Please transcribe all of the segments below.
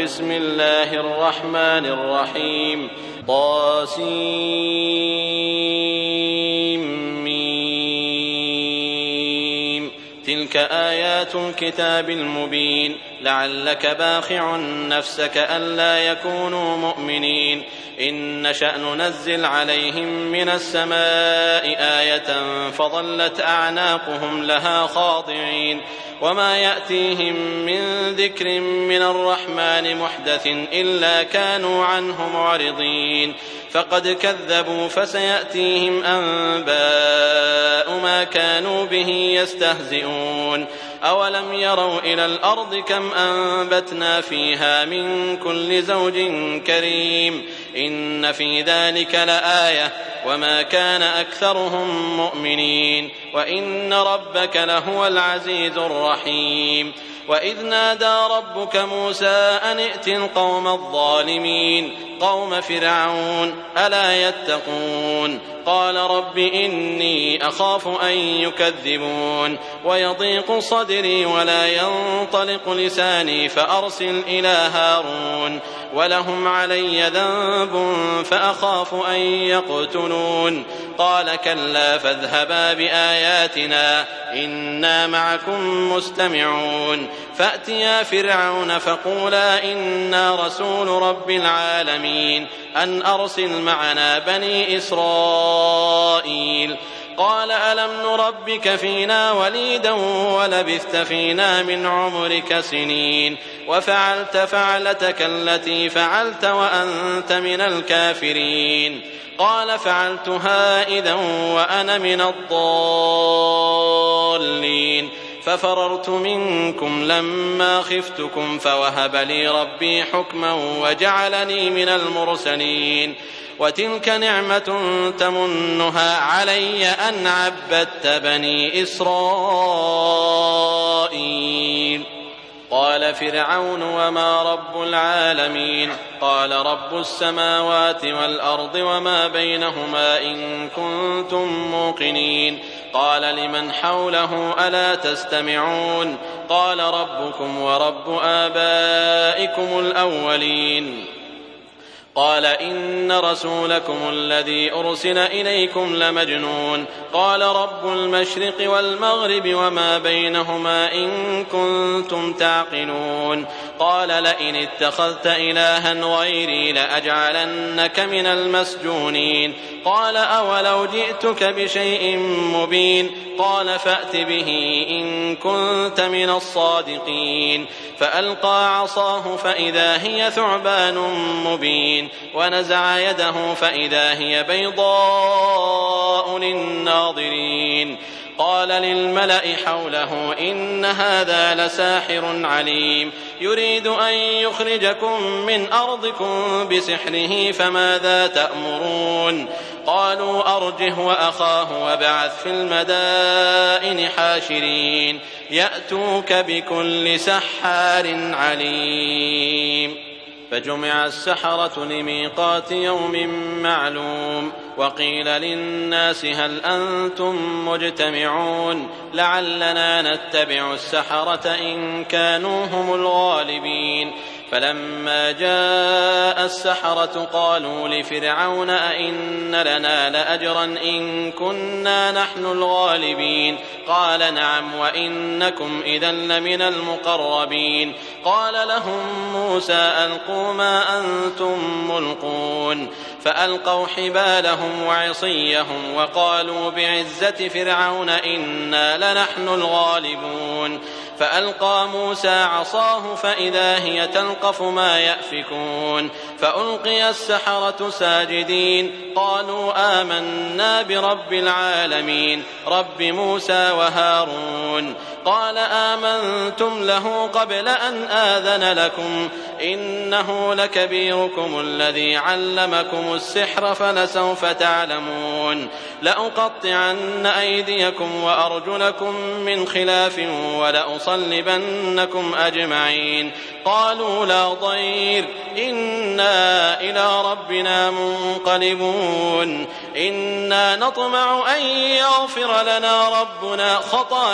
بسم الله الرحمن الرحيم طاسيم تلك آيات الكتاب المبين لعلك باخع نفسك ألا يكونوا مؤمنين إن نشأ ننزل عليهم من السماء آية فظلت أعناقهم لها خاضعين وما يأتيهم من ذكر من الرحمن محدث إلا كانوا عنه معرضين فقد كذبوا فسيأتيهم أنباء ما كانوا به يستهزئون أولم يروا إلى الأرض كم أنبتنا فيها من كل زوج كريم إن في ذلك لآية وما كان أكثرهم مؤمنين وإن ربك لهو العزيز الرحيم وإذ نادى ربك موسى أن ائت القوم الظالمين قوم فرعون ألا يتقون قال رب إني أخاف أن يكذبون ويضيق صدري ولا ينطلق لساني فأرسل إلى هارون ولهم علي ذنب فأخاف أن يقتلون قال كلا فاذهبا بآياتنا إنا معكم مستمعون فأتيا فرعون فقولا إنا رسول رب العالمين أن أرسل معنا بني إسرائيل قال ألم نربك فينا وليدا ولبثت فينا من عمرك سنين وفعلت فعلتك التي فعلت وأنت من الكافرين قال فعلتها إذا وأنا من الضالين ففررت منكم لما خفتكم فوهب لي ربي حكما وجعلني من المرسلين وتلك نعمة تمنها علي أن عبدت بني إسرائيل قال فرعون وما رب العالمين قال رب السماوات والأرض وما بينهما إن كنتم موقنين قال لمن حوله ألا تستمعون قال ربكم ورب آبائكم الأولين قال إن رسولكم الذي أرسل إليكم لمجنون قال رب المشرق والمغرب وما بينهما إن كنتم تعقلون قال لئن اتخذت إلها غيري لأجعلنك من المسجونين قال أولو جئتك بشيء مبين قال فأت به إن كنت من الصادقين فألقى عصاه فإذا هي ثعبان مبين ونزع يده فإذا هي بيضاء للناظرين قال للملأ حوله إن هذا لساحر عليم يريد أن يخرجكم من أرضكم بسحره فماذا تأمرون قالوا أرجه وأخاه وابعث في المدائن حاشرين يأتوك بكل سحار عليم فجمع السحرة لميقات يوم معلوم وقيل للناس هل أنتم مجتمعون لعلنا نتبع السحرة إن كانوا هم الغالبين فلما جاء السحرة قالوا لفرعون أئن لنا لأجرا إن كنا نحن الغالبين قال نعم وإنكم إذا لمن المقربين قال لهم موسى ألقوا ما أنتم ملقون فألقوا حبالهم وعصيهم وقالوا بعزة فرعون إنا لنحن الغالبون فألقى موسى عصاه فإذا هي تلقف ما يأفكون فألقي السحرة ساجدين قالوا آمنا برب العالمين رب موسى وهارون قال آمنتم له قبل أن آذن لكم إنه لكبيركم الذي علمكم السحر فلسوف تعلمون لأقطعن أيديكم وأرجلكم من خلاف ولأصلبنكم أجمعين قالوا لا ضير إنا إلى ربنا منقلبون إنا نطمع أن يغفر لنا ربنا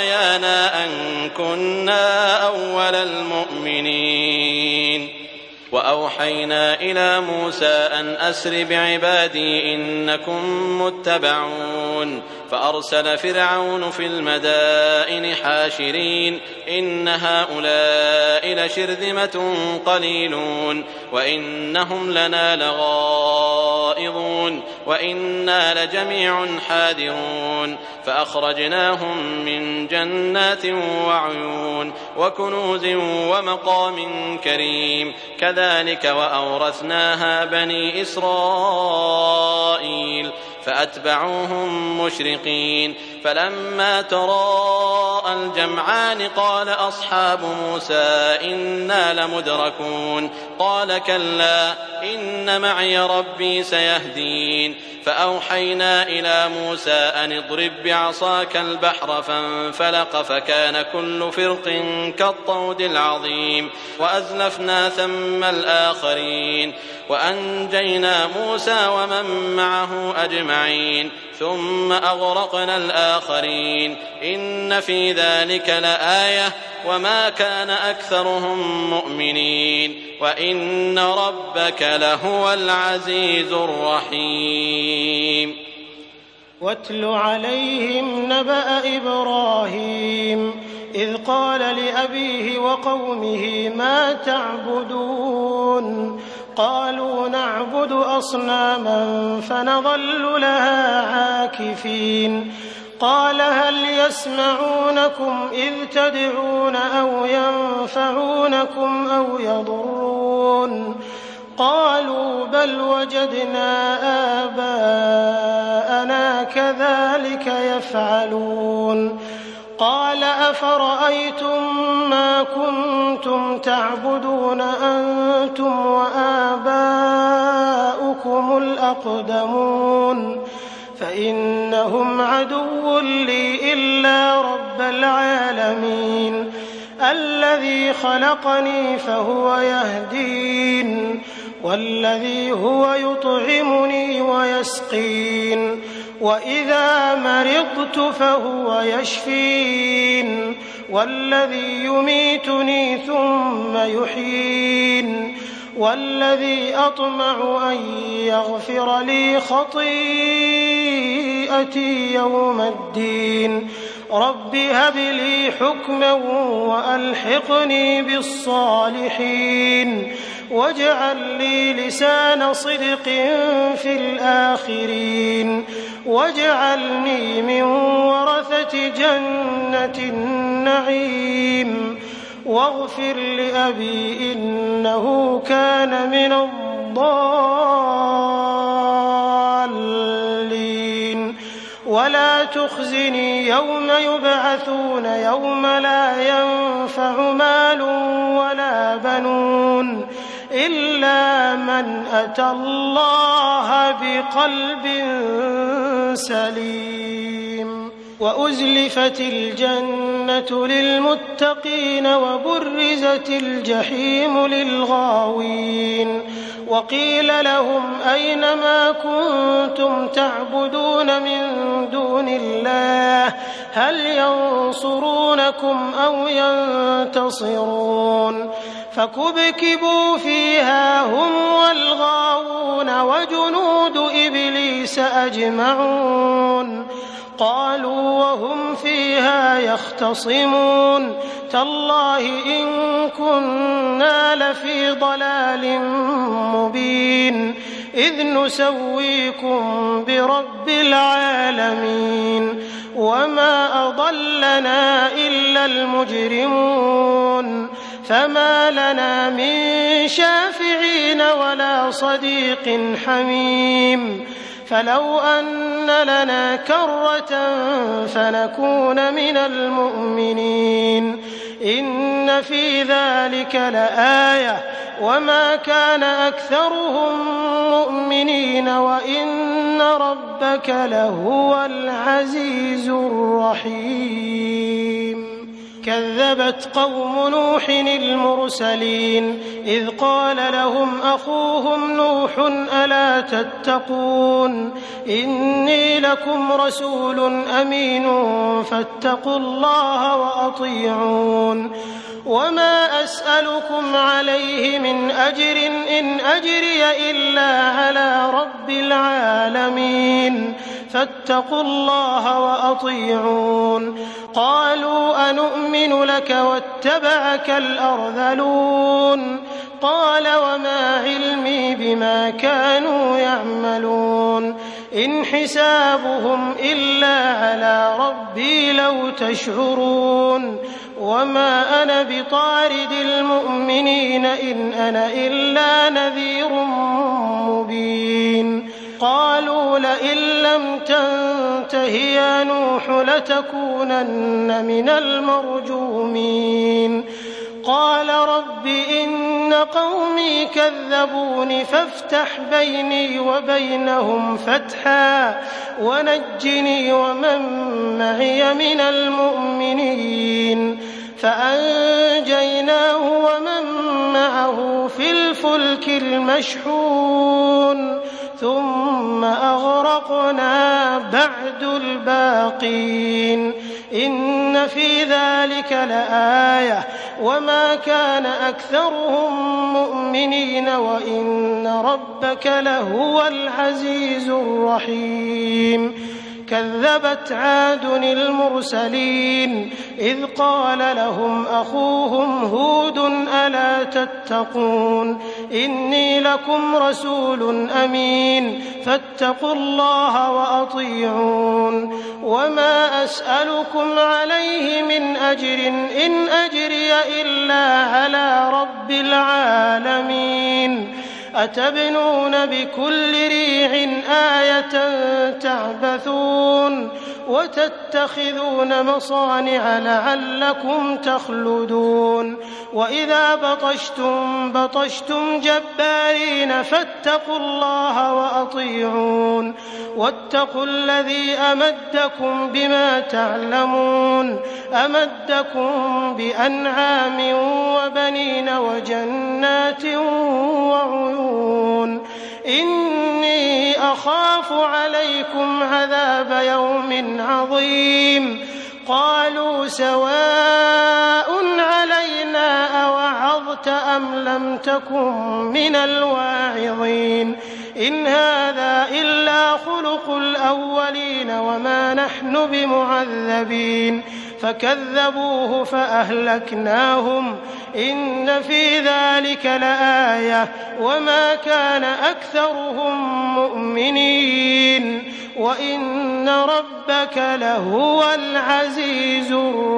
خطايانا أن كنا أول المؤمنين وأوحينا إلى موسى أن أسر بعبادي إنكم متبعون فأرسل فرعون في المدائن حاشرين إن هؤلاء لشرذمة قليلون وإنهم لنا لغائظون وإنا لجميع حاذرون فأخرجناهم من جنات وعيون وكنوز ومقام كريم كذلك وأورثناها بني إسرائيل فأتبعوهم مشرقين فلما تراءى الجمعان قال أصحاب موسى إنا لمدركون قال كلا إن معي ربي سيهدين فأوحينا إلى موسى أن اضرب بعصاك البحر فانفلق فكان كل فرق كالطود العظيم وأزلفنا ثم الآخرين وأنجينا موسى ومن معه أجمعين ثم أغرقنا الآخرين إن في ذلك لآية وما كان أكثرهم مؤمنين وإن ربك لهو العزيز الرحيم واتل عليهم نبأ إبراهيم إذ قال لأبيه وقومه ما تعبدون قالوا نعبد أصناما فنظل لها عاكفين قال هل يسمعونكم إذ تدعون أو ينفعونكم أو يضرون قالوا بل وجدنا آباءنا كذلك يفعلون قال أفرأيتم ما كنتم تعبدون أنتم وآباؤكم الأقدمون فإنهم عدو لي إلا رب العالمين الذي خلقني فهو يهدين والذي هو يطعمني ويسقين وإذا مرضت فهو يشفين والذي يميتني ثم يحيين والذي أطمع أن يغفر لي خطيئتي يوم الدين رب هب لي حكما وألحقني بالصالحين واجعل لي لسان صدق في الآخرين واجعلني من ورثة جنة النعيم واغفر لأبي إنه كان من الضالين ولا تخزني يوم يبعثون يوم لا ينفع مال ولا بنون إلا من أتى الله بقلب سليم وأزلفت الجنة للمتقين وبرزت الجحيم للغاوين وقيل لهم أين ما كنتم تعبدون من دون الله هل ينصرونكم أو ينتصرون فكبكبوا فيها هم والغاوون وجنود إبليس أجمعون قالوا وهم فيها يختصمون تالله إن كنا لفي ضلال مبين إذ نسويكم برب العالمين وما أضلنا إلا المجرمون فما لنا من شافعين ولا صديق حميم فلو أن لنا كرة فنكون من المؤمنين إن في ذلك لآية وما كان أكثرهم مؤمنين وإن ربك لهو العزيز الرحيم كذبت قوم نوح المرسلين إذ قال لهم أخوهم نوح ألا تتقون إني لكم رسول أمين فاتقوا الله وأطيعون وما أسألكم عليه من أجر إن أجري إلا على رب العالمين فاتقوا الله وأطيعون قالوا أنؤمن لك واتبعك الأرذلون قال وما علمي بما كانوا يعملون إن حسابهم إلا على ربي لو تشعرون وما أنا بطارد المؤمنين إن أنا إلا نذير مبين قالوا لئن لم تنته يا نوح لتكونن من المرجومين قال رب إن قومي كذبون فافتح بيني وبينهم فتحا ونجني ومن معي من المؤمنين فأنجيناه ومن معه في الفلك المشحون ثم أغرقنا بعد الباقين إن في ذلك لآية وما كان أكثرهم مؤمنين وإن ربك لهو العزيز الرحيم كذبت عاد المرسلين إذ قال لهم أخوهم هود ألا تتقون إني لكم رسول أمين فاتقوا الله وأطيعون وما أسألكم عليه من أجر إن أجري إلا على رب العالمين أتبنون بكل ريع آية تعبثون وتتخذون مصانع لعلكم تخلدون وإذا بطشتم بطشتم جبارين فاتقوا الله وأطيعون واتقوا الذي أمدكم بما تعلمون أمدكم بأنعام وبنين وجنات وعيون إني أخاف عليكم عذاب يوم عظيم قالوا سواء علينا أوعظت أم لم تكن من الواعظين إن هذا إلا خلق الأولين وما نحن بمعذبين فكذبوه فأهلكناهم إن في ذلك لآية وما كان أكثرهم مؤمنين وإن ربك لهو العزيز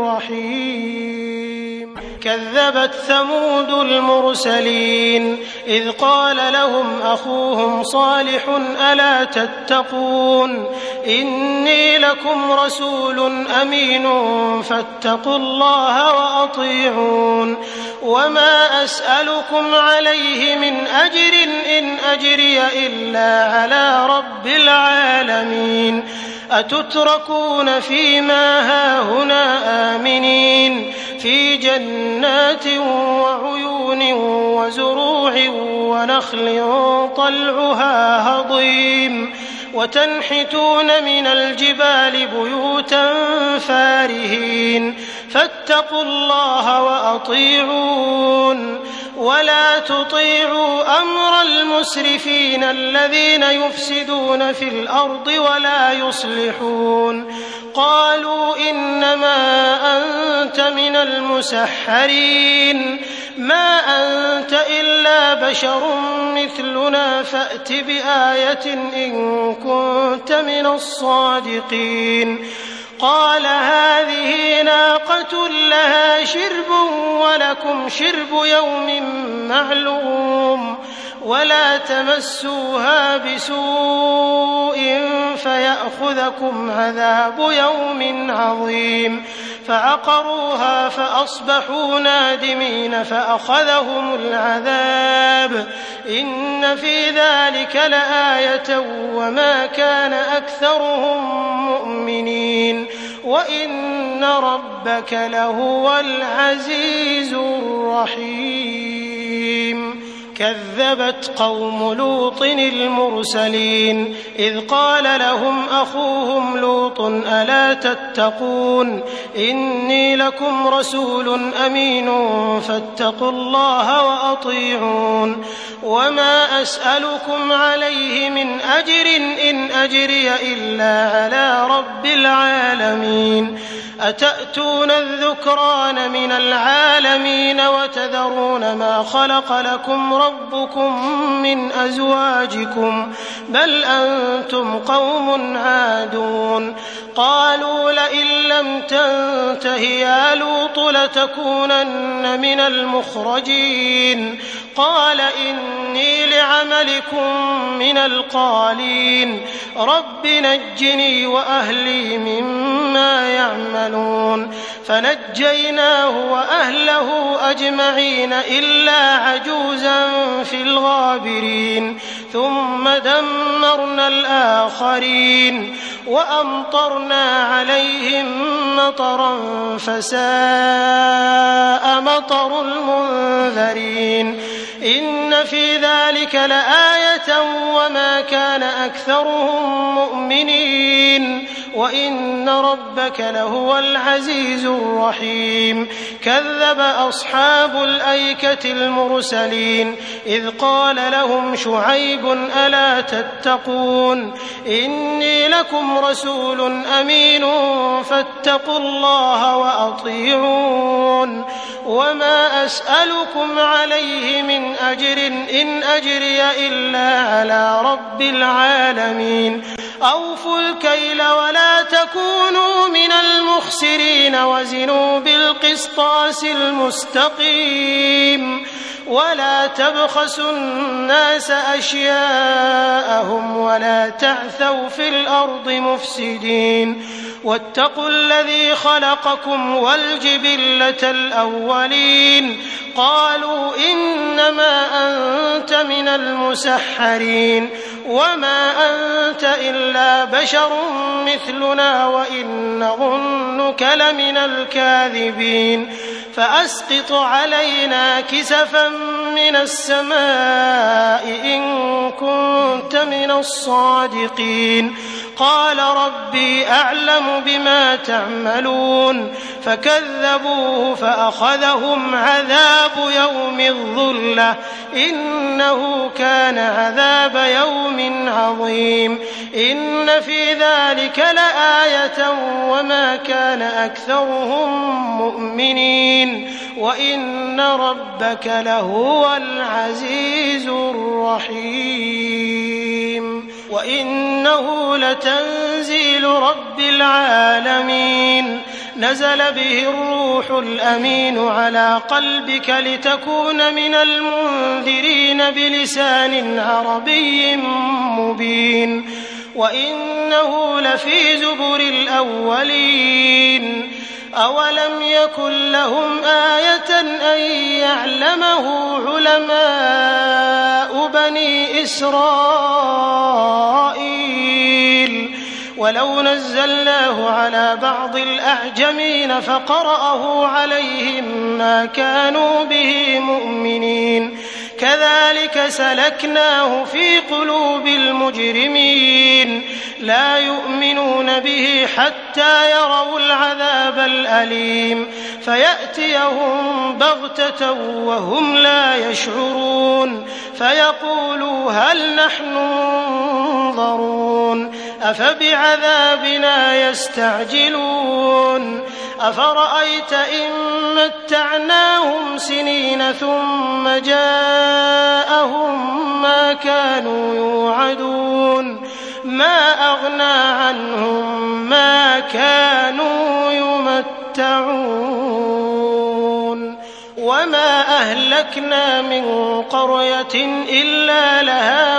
الرحيم كذبت ثمود المرسلين إذ قال لهم أخوهم صالح ألا تتقون إني لكم رسول أمين فاتقوا الله وأطيعون وما أسألكم عليه من أجر إن أجري إلا على رب العالمين أتتركون فيما هاهنا آمنين في جنات وعيون وزروع ونخل طلعها هضيم وتنحتون من الجبال بيوتا فارهين فاتقوا الله وأطيعون ولا تطيعوا أمر المسرفين الذين يفسدون في الأرض ولا يصلحون قالوا إنما أنت من المسحرين ما أنت إلا بشر مثلنا فأت بآية إن كنت من الصادقين قال هذه ناقة لها شرب ولكم شرب يوم معلوم ولا تمسوها بسوء فيأخذكم عذاب يوم عظيم فعقروها فأصبحوا نادمين فأخذهم العذاب إن في ذلك لآية وما كان أكثرهم مؤمنين وإن ربك لهو العزيز الرحيم. كذبت قوم لوط المرسلين إذ قال لهم أخوهم لوط ألا تتقون إني لكم رسول أمين فاتقوا الله وأطيعون وما أسألكم عليه من أجر إن أجري إلا على رب العالمين. أتأتون الذكران من العالمين وتذرون ما خلق لكم ربكم من أزواجكم بل أنتم قوم عادون. قالوا لئن لم تنته يا لوط لتكونن من المخرجين. قال إني لعملكم من القالين رب نجني وأهلي مما يعملون. فنجيناه وأهله أجمعين إلا عجوزا في الغابرين ثم دمرنا الآخرين وأمطرنا عليهم مطرا فساء مطر المنذرين. إن في ذلك لآية وما كان أكثرهم مؤمنين وإن ربك لهو العزيز الرحيم. كذب أصحاب الأيكة المرسلين إذ قال لهم شعيب ألا تتقون إني لكم رسول أمين فاتقوا الله وأطيعون وما أسألكم عليه من أجر إن أجري إلا على رب العالمين. أوفوا الكيل ولا تكونوا من المخسرين وزنوا بالقسطاس المستقيم ولا تبخسوا الناس أشياءهم ولا تعثوا في الأرض مفسدين. واتقوا الذي خلقكم والجبلة الأولين. قالوا إنما أنت من المسحرين وما أنت إلا بشر مثلنا وإن نظنك لمن الكاذبين. فأسقط علينا كسفا من السماء إن كنت من الصادقين. قال ربي أعلم بما تعملون. فكذبوه فأخذهم عذاب يوم الظلة إنه كان عذاب يوم عظيم. إن في ذلك لآية وما كان أكثرهم مؤمنين وإن ربك لهو العزيز الرحيم. وإنه لتنزيل رب العالمين نزل به الروح الأمين على قلبك لتكون من المنذرين بلسان عربي مبين. وإنه لفي زبر الأولين. أولم يكن لهم آية أن يعلمه علماء بني إسرائيل ولو نزلناه على بعض الأعجمين فقرأه عليهم ما كانوا به مؤمنين. كذلك سلكناه في قلوب المجرمين لا يؤمنون به حتى يروا العذاب الأليم فيأتيهم بغتة وهم لا يشعرون فيقولوا هل نحن منظرون أفبعذابنا يستعجلون. أفرأيت إن متعناهم سنين ثم جاءهم ما كانوا يوعدون ما أغنى عنهم ما كانوا يمتعون. وما أهلكنا من قرية إلا لها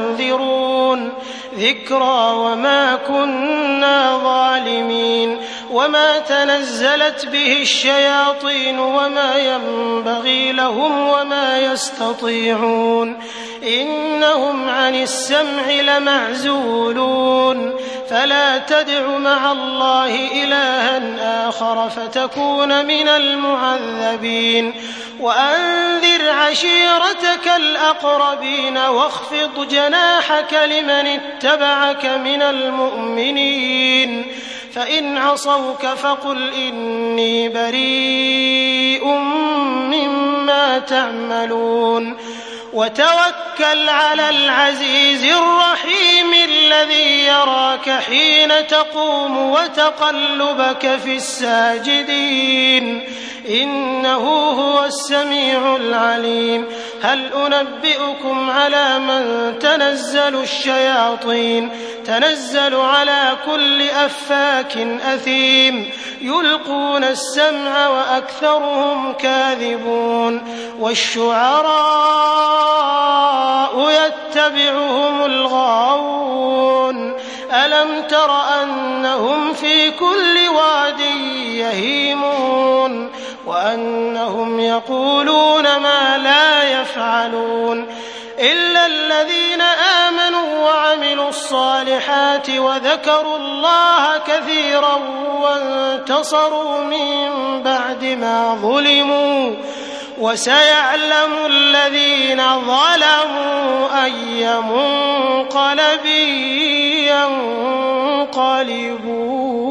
منذرون ذكرى وما كنا ظالمين. وما تنزلت به الشياطين وما ينبغي لهم وما يستطيعون إنهم عن السمع لمعزولون فلا تدع مع الله إلها آخر فتكون من المعذبين وأنذر عشيرتك الأقربين واخفض جناحك لمن اتبعك من المؤمنين فإن عصوك فقل إني بريء مما تعملون وتوكل على العزيز الرحيم الذي يراك حين تقوم وتقلبك في الساجدين إنه هو السميع العليم هل أنبئكم على من تنزل الشياطين تنزل على كل أفاك أثيم يلقون السمع وأكثرهم كاذبون والشعراء يتبعهم الغاوون ألم تر أنهم في كل واد يهيمون وأنهم يقولون ما لا يفعلون إلا الذين آمنوا وعملوا الصالحات وذكروا الله كثيرا وانتصروا من بعد ما ظلموا وسيعلم الذين ظلموا أي منقلب ينقلبون